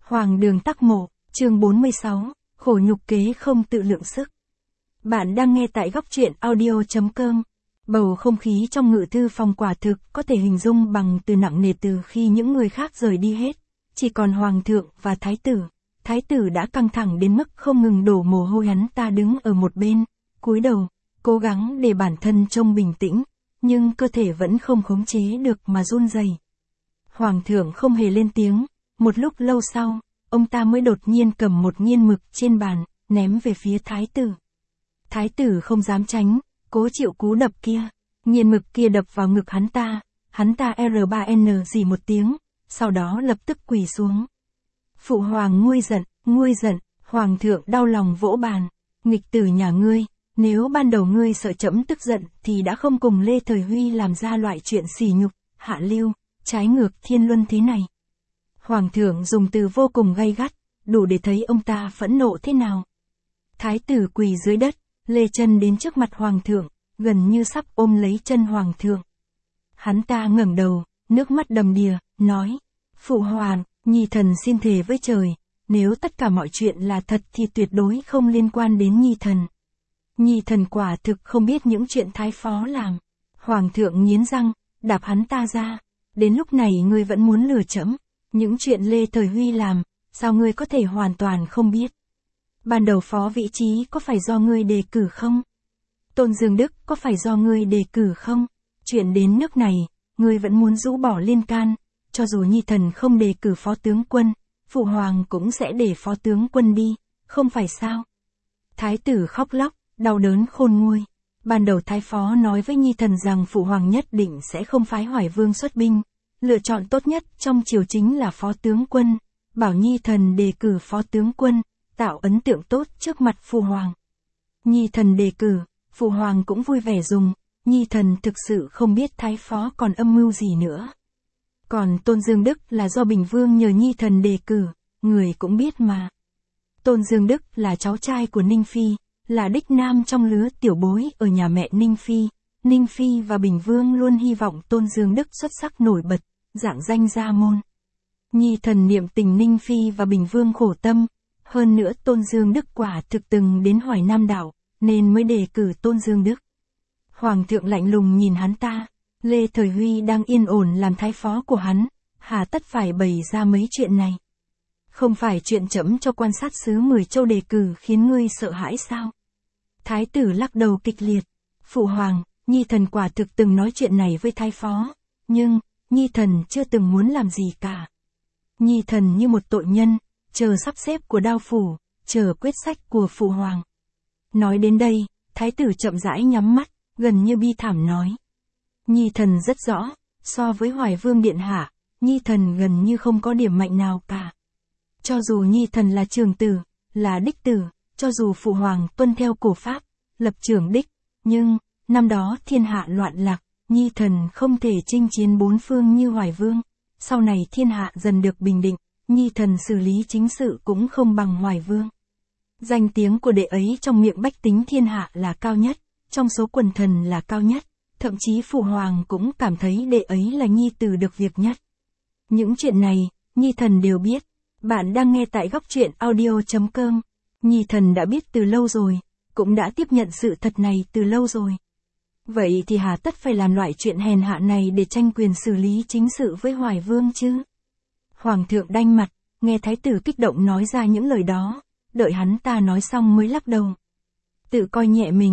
Hoàng đường tắc mộ, chương 46, khổ nhục kế không tự lượng sức. Bạn đang nghe tại góc truyện audio.com. Bầu không khí trong ngự thư phòng quả thực có thể hình dung bằng từ nặng nề từ khi những người khác rời đi hết. Chỉ còn hoàng thượng và thái tử. Thái tử đã căng thẳng đến mức không ngừng đổ mồ hôi, hắn ta đứng ở một bên, cúi đầu, cố gắng để bản thân trông bình tĩnh, nhưng cơ thể vẫn không khống chế được mà run rẩy. Hoàng thượng không hề lên tiếng, một lúc lâu sau, ông ta mới đột nhiên cầm một nghiên mực trên bàn, ném về phía thái tử. Thái tử không dám tránh, cố chịu cú đập kia. Nghiên mực kia đập vào ngực hắn ta R3N gì một tiếng, sau đó lập tức quỳ xuống. Phụ hoàng nguôi giận, hoàng thượng đau lòng vỗ bàn. Nghịch tử nhà ngươi, nếu ban đầu ngươi sợ trẫm tức giận thì đã không cùng Lê Thời Huy làm ra loại chuyện sỉ nhục, hạ lưu, trái ngược thiên luân thế này. Hoàng thượng dùng từ vô cùng gay gắt, đủ để thấy ông ta phẫn nộ thế nào. Thái tử quỳ dưới đất, lê chân đến trước mặt hoàng thượng, gần như sắp ôm lấy chân hoàng thượng. Hắn ta ngẩng đầu, nước mắt đầm đìa, nói: Phụ hoàng, nhi thần xin thề với trời, nếu tất cả mọi chuyện là thật thì tuyệt đối không liên quan đến nhi thần. Nhi thần quả thực không biết những chuyện thái phó làm. Hoàng thượng nghiến răng, đạp hắn ta ra. Đến lúc này ngươi vẫn muốn lừa trẫm? Những chuyện Lê Thời Huy làm, sao ngươi có thể hoàn toàn không biết? Ban đầu phó vị trí có phải do ngươi đề cử không? Tôn Dương Đức có phải do ngươi đề cử không? Chuyện đến nước này, ngươi vẫn muốn rũ bỏ liên can, cho dù nhi thần không đề cử phó tướng quân, phụ hoàng cũng sẽ để phó tướng quân đi, không phải sao? Thái tử khóc lóc, đau đớn khôn nguôi. Ban đầu thái phó nói với nhi thần rằng phụ hoàng nhất định sẽ không phái Hoài Vương xuất binh, lựa chọn tốt nhất trong triều chính là phó tướng quân, bảo nhi thần đề cử phó tướng quân, tạo ấn tượng tốt trước mặt phụ hoàng. Nhi thần đề cử, phụ hoàng cũng vui vẻ dùng, nhi thần thực sự không biết thái phó còn âm mưu gì nữa. Còn Tôn Dương Đức là do Bình Vương nhờ nhi thần đề cử, người cũng biết mà. Tôn Dương Đức là cháu trai của Ninh Phi, là đích nam trong lứa tiểu bối ở nhà mẹ Ninh Phi. Ninh Phi và Bình Vương luôn hy vọng Tôn Dương Đức xuất sắc nổi bật, rạng danh gia môn. Nhi thần niệm tình Ninh Phi và Bình Vương khổ tâm, hơn nữa Tôn Dương Đức quả thực từng đến Hoài Nam đảo, nên mới đề cử Tôn Dương Đức. Hoàng thượng lạnh lùng nhìn hắn ta, Lê Thời Huy đang yên ổn làm thái phó của hắn, hà tất phải bày ra mấy chuyện này. Không phải chuyện trẫm cho quan sát sứ 10 châu đề cử khiến ngươi sợ hãi sao? Thái tử lắc đầu kịch liệt. Phụ hoàng, nhi thần quả thực từng nói chuyện này với thái phó, nhưng, nhi thần chưa từng muốn làm gì cả. Nhi thần như một tội nhân, chờ sắp xếp của đao phủ, chờ quyết sách của phụ hoàng. Nói đến đây, thái tử chậm rãi nhắm mắt, gần như bi thảm nói. Nhi thần rất rõ, so với Hoài Vương điện hạ, nhi thần gần như không có điểm mạnh nào cả. Cho dù nhi thần là trường tử, là đích tử, cho dù phụ hoàng tuân theo cổ pháp, lập trường đích, nhưng, năm đó thiên hạ loạn lạc, nhi thần không thể chinh chiến bốn phương như Hoài Vương. Sau này thiên hạ dần được bình định, nhi thần xử lý chính sự cũng không bằng Hoài Vương. Danh tiếng của đệ ấy trong miệng bách tính thiên hạ là cao nhất, trong số quần thần là cao nhất, thậm chí phụ hoàng cũng cảm thấy đệ ấy là nhi tử được việc nhất. Những chuyện này, nhi thần đều biết. Bạn đang nghe tại góc truyện audio.com. Nhi thần đã biết từ lâu rồi, cũng đã tiếp nhận sự thật này từ lâu rồi. Vậy thì hà tất phải làm loại chuyện hèn hạ này để tranh quyền xử lý chính sự với Hoài Vương chứ? Hoàng thượng đanh mặt, nghe thái tử kích động nói ra những lời đó, đợi hắn ta nói xong mới lắc đầu. Tự coi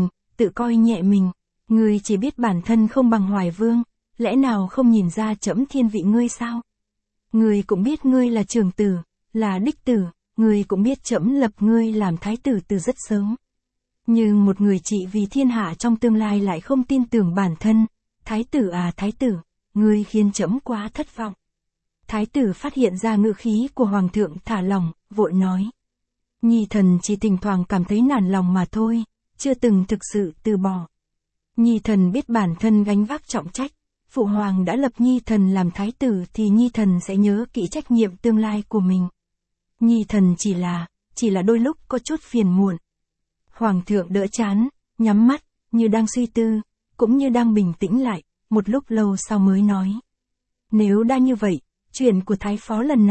nhẹ mình, ngươi chỉ biết bản thân không bằng Hoài Vương, lẽ nào không nhìn ra trẫm thiên vị ngươi sao? Ngươi cũng biết ngươi là trưởng tử, là đích tử, ngươi cũng biết trẫm lập ngươi làm thái tử từ rất sớm. Nhưng một người trị vì thiên hạ trong tương lai lại không tin tưởng bản thân. Thái tử à thái tử, ngươi khiến trẫm quá thất vọng. Thái tử phát hiện ra ngữ khí của hoàng thượng thả lỏng, vội nói. Nhi thần chỉ thỉnh thoảng cảm thấy nản lòng mà thôi, chưa từng thực sự từ bỏ. Nhi thần biết bản thân gánh vác trọng trách. Phụ hoàng đã lập nhi thần làm thái tử thì nhi thần sẽ nhớ kỹ trách nhiệm tương lai của mình. Nhi thần chỉ là đôi lúc có chút phiền muộn. Hoàng thượng đỡ trán, nhắm mắt, như đang suy tư, cũng như đang bình tĩnh lại, một lúc lâu sau mới nói. Nếu đã như vậy, chuyện của thái phó lần này,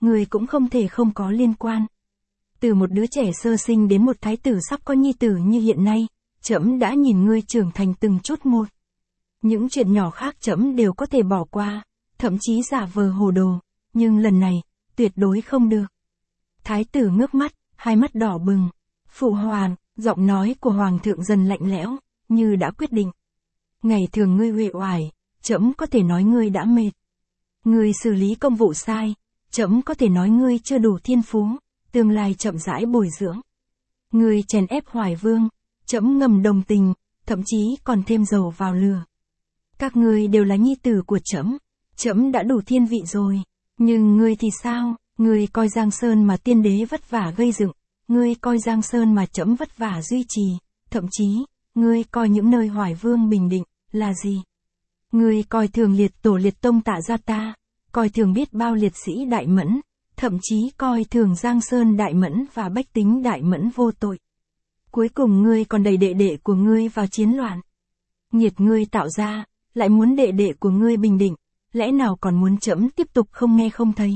người cũng không thể không có liên quan. Từ một đứa trẻ sơ sinh đến một thái tử sắp có nhi tử như hiện nay, trẫm đã nhìn ngươi trưởng thành từng chút một. Những chuyện nhỏ khác trẫm đều có thể bỏ qua, thậm chí giả vờ hồ đồ, nhưng lần này, tuyệt đối không được. Thái tử ngước mắt, hai mắt đỏ bừng. Phụ hoàng, giọng nói của hoàng thượng dần lạnh lẽo, như đã quyết định. Ngày thường ngươi uể oải, trẫm có thể nói ngươi đã mệt. Ngươi xử lý công vụ sai, trẫm có thể nói ngươi chưa đủ thiên phú, tương lai chậm rãi bồi dưỡng. Ngươi chèn ép Hoài Vương, trẫm ngầm đồng tình, thậm chí còn thêm dầu vào lửa. Các ngươi đều là nhi tử của trẫm, trẫm đã đủ thiên vị rồi, nhưng ngươi thì sao? Ngươi coi Giang Sơn mà tiên đế vất vả gây dựng, ngươi coi Giang Sơn mà trẫm vất vả duy trì, thậm chí, ngươi coi những nơi Hoài Vương bình định, là gì? Ngươi coi thường liệt tổ liệt tông Tạ gia ta, coi thường biết bao liệt sĩ Đại Mẫn, thậm chí coi thường Giang Sơn Đại Mẫn và bách tính Đại Mẫn vô tội. Cuối cùng ngươi còn đẩy đệ đệ của ngươi vào chiến loạn. Nghiệt ngươi tạo ra, lại muốn đệ đệ của ngươi bình định, lẽ nào còn muốn trẫm tiếp tục không nghe không thấy?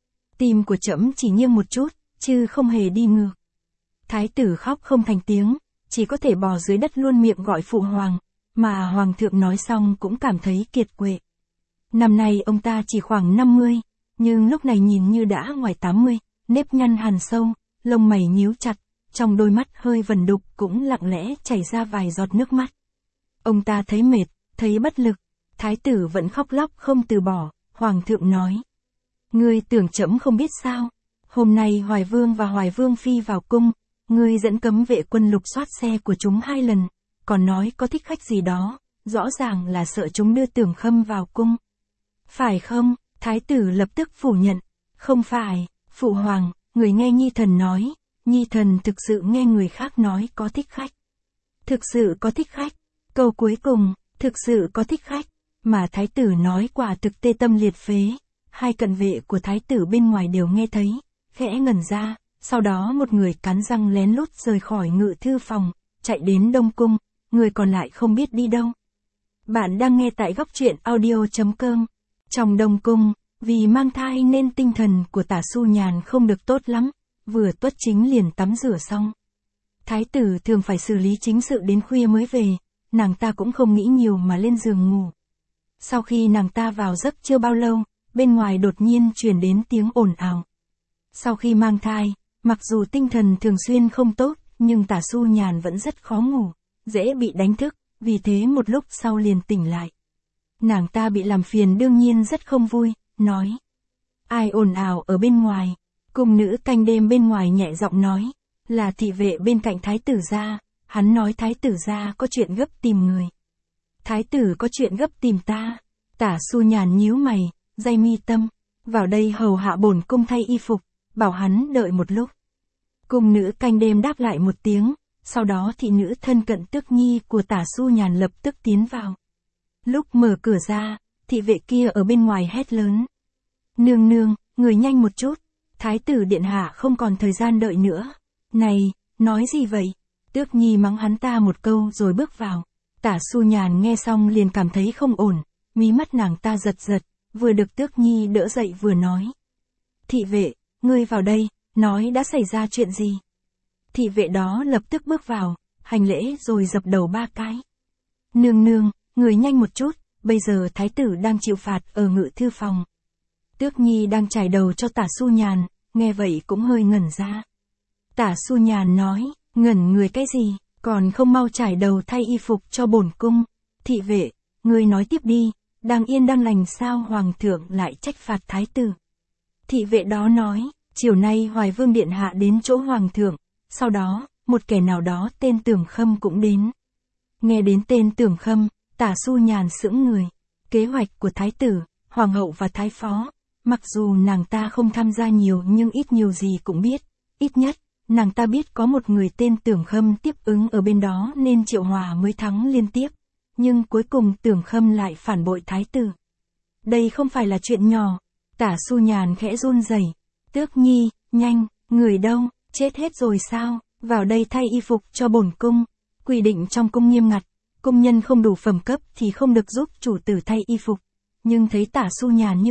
Tim của trẫm chỉ nghiêng một chút, chứ không hề đi ngược. Thái tử khóc không thành tiếng, chỉ có thể bò dưới đất luôn miệng gọi phụ hoàng, mà hoàng thượng nói xong cũng cảm thấy kiệt quệ. Năm nay ông ta chỉ khoảng 50, nhưng lúc này nhìn như đã ngoài 80, nếp nhăn hằn sâu, lông mày nhíu chặt, trong đôi mắt hơi vẩn đục cũng lặng lẽ chảy ra vài giọt nước mắt. Ông ta thấy mệt, thấy bất lực, thái tử vẫn khóc lóc không từ bỏ, hoàng thượng nói. Ngươi tưởng trẫm không biết sao, hôm nay Hoài Vương và Hoài Vương Phi vào cung, ngươi dẫn cấm vệ quân lục soát xe của chúng 2 lần, còn nói có thích khách gì đó, rõ ràng là sợ chúng đưa Tưởng Khâm vào cung. Phải không? Thái tử lập tức phủ nhận. Không phải, phụ hoàng, người nghe nhi thần nói, nhi thần thực sự nghe người khác nói có thích khách. Thực sự có thích khách. Câu cuối cùng, thực sự có thích khách, mà thái tử nói quả thực tê tâm liệt phế. Hai cận vệ của thái tử bên ngoài đều nghe thấy, khẽ ngẩn ra, sau đó một người cắn răng lén lút rời khỏi ngự thư phòng, chạy đến Đông Cung, người còn lại không biết đi đâu. Bạn đang nghe tại góc truyện audio.com. Trong Đông Cung, vì mang thai nên tinh thần của Tả Xu Nhàn không được tốt lắm, vừa tuất chính liền tắm rửa xong. Thái tử thường phải xử lý chính sự đến khuya mới về, nàng ta cũng không nghĩ nhiều mà lên giường ngủ. Sau khi nàng ta vào giấc chưa bao lâu, bên ngoài đột nhiên truyền đến tiếng ồn ào. Sau khi mang thai, mặc dù tinh thần thường xuyên không tốt, nhưng Tả Xu Nhàn vẫn rất khó ngủ, dễ bị đánh thức, vì thế một lúc sau liền tỉnh lại. Nàng ta bị làm phiền đương nhiên rất không vui, nói. Ai ồn ào ở bên ngoài? Cung nữ canh đêm bên ngoài nhẹ giọng nói, là thị vệ bên cạnh thái tử gia, hắn nói thái tử gia có chuyện gấp tìm người. Thái tử có chuyện gấp tìm ta. Tả Xu Nhàn nhíu mày, day mi tâm, vào đây hầu hạ bổn cung thay y phục, bảo hắn đợi một lúc. Cung nữ canh đêm đáp lại một tiếng, sau đó thị nữ thân cận Tước Nhi của Tả Xu Nhàn lập tức tiến vào. Lúc mở cửa ra, thị vệ kia ở bên ngoài hét lớn. Nương nương, người nhanh một chút, thái tử điện hạ không còn thời gian đợi nữa. Này, nói gì vậy? Tước Nhi mắng hắn ta một câu rồi bước vào. Tả Xu Nhàn nghe xong liền cảm thấy không ổn, mí mắt nàng ta giật giật, vừa được Tước Nhi đỡ dậy vừa nói. Thị vệ, ngươi vào đây, nói đã xảy ra chuyện gì? Thị vệ đó lập tức bước vào, hành lễ rồi dập đầu 3 cái. Nương nương, người nhanh một chút, bây giờ thái tử đang chịu phạt ở ngự thư phòng. Tước Nhi đang chải đầu cho Tả Xu Nhàn, nghe vậy cũng hơi ngẩn ra. Tả Xu Nhàn nói, ngẩn người cái gì, còn không mau chải đầu thay y phục cho bổn cung. Thị vệ, ngươi nói tiếp đi, đang yên đang lành sao hoàng thượng lại trách phạt thái tử. Thị vệ đó nói, chiều nay Hoài Vương điện hạ đến chỗ hoàng thượng, sau đó, một kẻ nào đó tên Tưởng Khâm cũng đến. Nghe đến tên Tưởng Khâm, Tả Xu Nhàn sững người. Kế hoạch của thái tử, hoàng hậu và thái phó, mặc dù nàng ta không tham gia nhiều nhưng ít nhiều gì cũng biết, ít nhất, nàng ta biết có một người tên Tưởng Khâm tiếp ứng ở bên đó nên Triệu Hòa mới thắng liên tiếp. Nhưng cuối cùng Tưởng Khâm lại phản bội thái tử. Đây không phải là chuyện nhỏ. Tả Xu Nhàn khẽ run rẩy. Tước Nhi, nhanh, người đâu, chết hết rồi sao, vào đây thay y phục cho bổn cung. Quy định trong cung nghiêm ngặt, công nhân không đủ phẩm cấp thì không được giúp chủ tử thay y phục. Nhưng thấy Tả Xu Nhàn như vậy,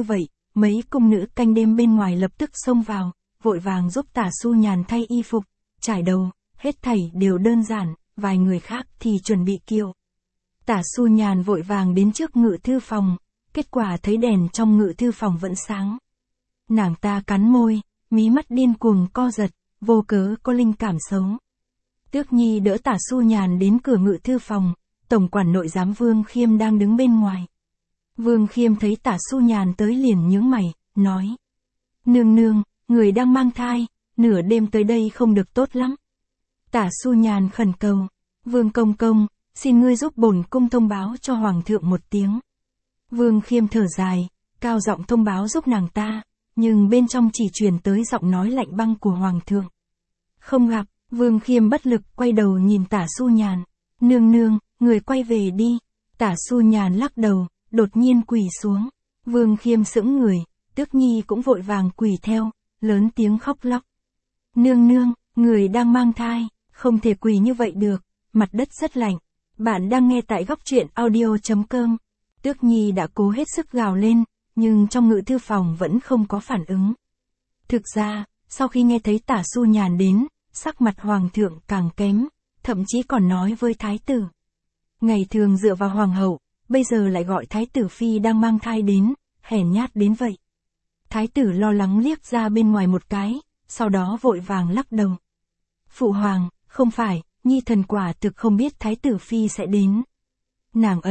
mấy cung nữ canh đêm bên ngoài lập tức xông vào, vội vàng giúp Tả Xu Nhàn thay y phục, trải đầu, hết thảy đều đơn giản, vài người khác thì chuẩn bị kiệu. Tả Xu Nhàn vội vàng đến trước ngự thư phòng, kết quả thấy đèn trong ngự thư phòng vẫn sáng. Nàng ta cắn môi, mí mắt điên cuồng co giật, vô cớ có linh cảm xấu. Tước Nhi đỡ Tả Xu Nhàn đến cửa ngự thư phòng, tổng quản nội giám Vương Khiêm đang đứng bên ngoài. Vương Khiêm thấy Tả Xu Nhàn tới liền nhướng mày, nói: Nương nương, người đang mang thai, nửa đêm tới đây không được tốt lắm. Tả Xu Nhàn khẩn cầu: Vương công công, xin ngươi giúp bổn cung thông báo cho hoàng thượng một tiếng. Vương Khiêm thở dài, cao giọng thông báo giúp nàng ta, nhưng bên trong chỉ truyền tới giọng nói lạnh băng của hoàng thượng. Không gặp. Vương Khiêm bất lực quay đầu nhìn Tả Xu Nhàn. Nương nương, người quay về đi. Tả Xu Nhàn lắc đầu, đột nhiên quỳ xuống. Vương Khiêm sững người, Tước Nhi cũng vội vàng quỳ theo, lớn tiếng khóc lóc. Nương nương, người đang mang thai, không thể quỳ như vậy được, mặt đất rất lạnh. Bạn đang nghe tại góc truyện audio.com. Tước Nhi đã cố hết sức gào lên, nhưng trong ngự thư phòng vẫn không có phản ứng. Thực ra, sau khi nghe thấy Tả Xu Nhàn đến, sắc mặt hoàng thượng càng kém, thậm chí còn nói với thái tử. Ngày thường dựa vào hoàng hậu, bây giờ lại gọi thái tử phi đang mang thai đến, hèn nhát đến vậy. Thái tử lo lắng liếc ra bên ngoài một cái, sau đó vội vàng lắc đầu. Phụ hoàng, không phải, Nhi thần quả thực không biết thái tử phi sẽ đến. Nàng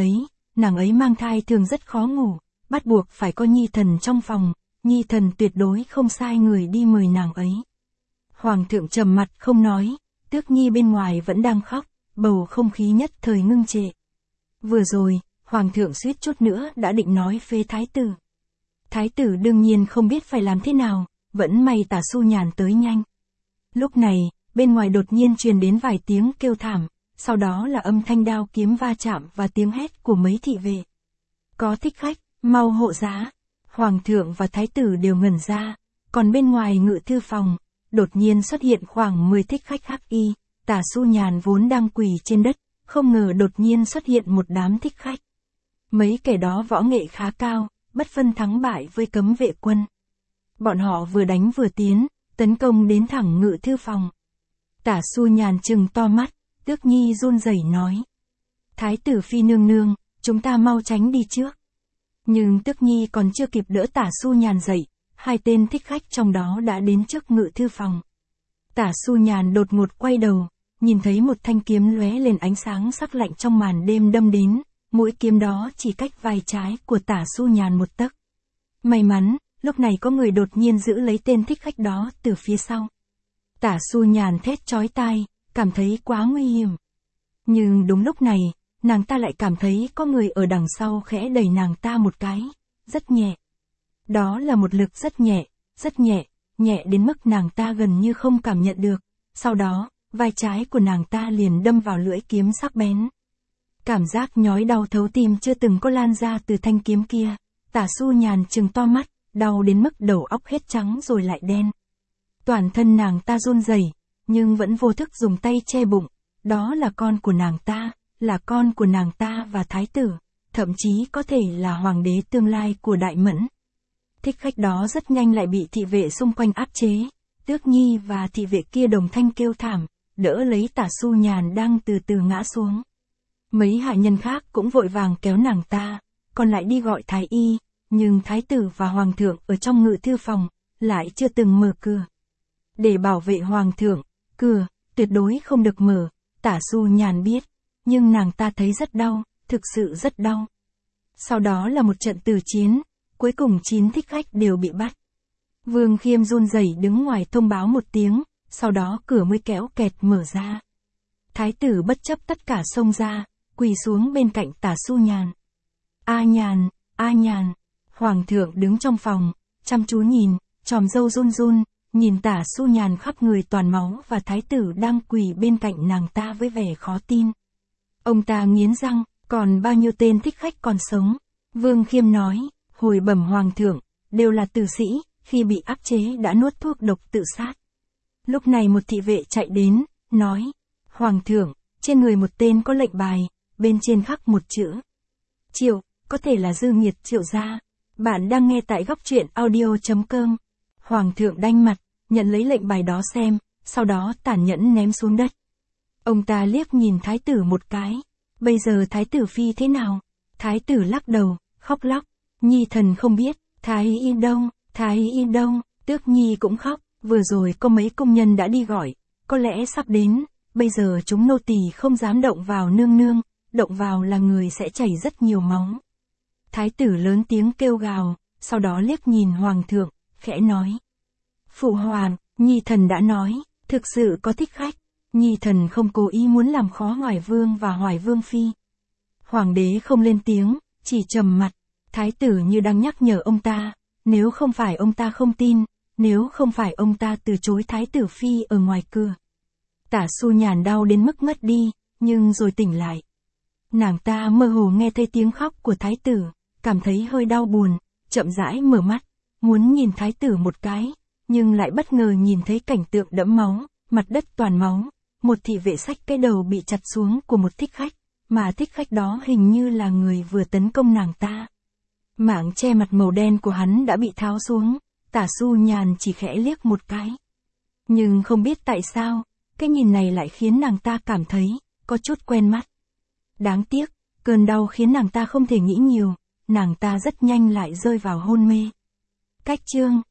ấy mang thai thường rất khó ngủ, bắt buộc phải có Nhi thần trong phòng, Nhi thần tuyệt đối không sai người đi mời nàng ấy. Hoàng thượng trầm mặt không nói, Tước Nhi bên ngoài vẫn đang khóc, bầu không khí nhất thời ngưng trệ. Vừa rồi, hoàng thượng suýt chút nữa đã định nói phế thái tử. Thái tử đương nhiên không biết phải làm thế nào, vẫn may Tả Xu Nhàn tới nhanh. Lúc này, bên ngoài đột nhiên truyền đến vài tiếng kêu thảm, sau đó là âm thanh đao kiếm va chạm và tiếng hét của mấy thị vệ. Có thích khách, mau hộ giá. Hoàng thượng và thái tử đều ngẩn ra, còn bên ngoài ngự thư phòng, đột nhiên xuất hiện khoảng 10 thích khách hắc y. Tả Xu Nhàn vốn đang quỳ trên đất, không ngờ đột nhiên xuất hiện một đám thích khách. Mấy kẻ đó võ nghệ khá cao, bất phân thắng bại với cấm vệ quân. Bọn họ vừa đánh vừa tiến, tấn công đến thẳng ngự thư phòng. Tả Xu Nhàn trừng to mắt, Tước Nhi run rẩy nói. Thái tử phi nương nương, chúng ta mau tránh đi trước. Nhưng Tước Nhi còn chưa kịp đỡ Tả Xu Nhàn dậy, hai tên thích khách trong đó đã đến trước ngự thư phòng. Tả Xu Nhàn đột ngột quay đầu, nhìn thấy một thanh kiếm lóe lên ánh sáng sắc lạnh trong màn đêm đâm đến, mũi kiếm đó chỉ cách vai trái của Tả Xu Nhàn một tấc. May mắn, lúc này có người đột nhiên giữ lấy tên thích khách đó từ phía sau. Tả Xu Nhàn thét chói tai, cảm thấy quá nguy hiểm. Nhưng đúng lúc này, nàng ta lại cảm thấy có người ở đằng sau khẽ đẩy nàng ta một cái, rất nhẹ. Đó là một lực rất nhẹ, nhẹ đến mức nàng ta gần như không cảm nhận được. Sau đó, vai trái của nàng ta liền đâm vào lưỡi kiếm sắc bén. Cảm giác nhói đau thấu tim chưa từng có lan ra từ thanh kiếm kia. Tả Xu Nhàn trừng to mắt, đau đến mức đầu óc hết trắng rồi lại đen. Toàn thân nàng ta run rẩy, nhưng vẫn vô thức dùng tay che bụng. Đó là con của nàng ta, là con của nàng ta và thái tử, thậm chí có thể là hoàng đế tương lai của Đại Mẫn. Thích khách đó rất nhanh lại bị thị vệ xung quanh áp chế. Tước Nhi và thị vệ kia đồng thanh kêu thảm, đỡ lấy Tả Xu Nhàn đang từ từ ngã xuống. Mấy hạ nhân khác cũng vội vàng kéo nàng ta, còn lại đi gọi thái y, nhưng thái tử và hoàng thượng ở trong ngự thư phòng, lại chưa từng mở cửa. Để bảo vệ hoàng thượng, cửa tuyệt đối không được mở, Tả Xu Nhàn biết, nhưng nàng ta thấy rất đau, thực sự rất đau. Sau đó là một trận tử chiến, cuối cùng 9 thích khách đều bị bắt. Vương Khiêm run rẩy đứng ngoài thông báo một tiếng, sau đó cửa mới kéo kẹt mở ra. Thái tử bất chấp tất cả xông ra, quỳ xuống bên cạnh Tả Xu Nhàn. A Nhàn, hoàng thượng đứng trong phòng, chăm chú nhìn, chòm râu run run, nhìn Tả Xu Nhàn khắp người toàn máu và thái tử đang quỳ bên cạnh nàng ta với vẻ khó tin. Ông ta nghiến răng, còn bao nhiêu tên thích khách còn sống? Vương Khiêm nói, hồi bẩm hoàng thượng, đều là tử sĩ, khi bị áp chế đã nuốt thuốc độc tự sát. Lúc này một thị vệ chạy đến, nói, hoàng thượng, trên người một tên có lệnh bài, bên trên khắc một chữ Triệu, có thể là Dư Nghiệt Triệu gia. Bạn đang nghe tại góc truyện audio.com. Hoàng thượng đanh mặt, nhận lấy lệnh bài đó xem, sau đó tàn nhẫn ném xuống đất. Ông ta liếc nhìn thái tử một cái. Bây giờ thái tử phi thế nào? Thái tử lắc đầu, khóc lóc. Nhi thần không biết, thái y đâu, Tước Nhi cũng khóc. Vừa rồi có mấy công nhân đã đi gọi, có lẽ sắp đến. Bây giờ chúng nô tỳ không dám động vào nương nương, động vào là người sẽ chảy rất nhiều máu. Thái tử lớn tiếng kêu gào, sau đó liếc nhìn hoàng thượng, khẽ nói. Phụ hoàng, Nhi thần đã nói, thực sự có thích khách. Nhi thần không cố ý muốn làm khó Hoài Vương và Hoài Vương phi. Hoàng đế không lên tiếng, chỉ trầm mặt. Thái tử như đang nhắc nhở ông ta, nếu không phải ông ta không tin, nếu không phải ông ta từ chối thái tử phi ở ngoài cửa. Tả Xu Nhàn đau đến mức ngất đi, nhưng rồi tỉnh lại. Nàng ta mơ hồ nghe thấy tiếng khóc của thái tử, cảm thấy hơi đau buồn, chậm rãi mở mắt, muốn nhìn thái tử một cái, nhưng lại bất ngờ nhìn thấy cảnh tượng đẫm máu, mặt đất toàn máu, một thị vệ xách cái đầu bị chặt xuống của một thích khách, mà thích khách đó hình như là người vừa tấn công nàng ta. Mảng che mặt màu đen của hắn đã bị tháo xuống, Tả Xu Nhàn chỉ khẽ liếc một cái. Nhưng không biết tại sao, cái nhìn này lại khiến nàng ta cảm thấy có chút quen mắt. Đáng tiếc, cơn đau khiến nàng ta không thể nghĩ nhiều, nàng ta rất nhanh lại rơi vào hôn mê. Cách chương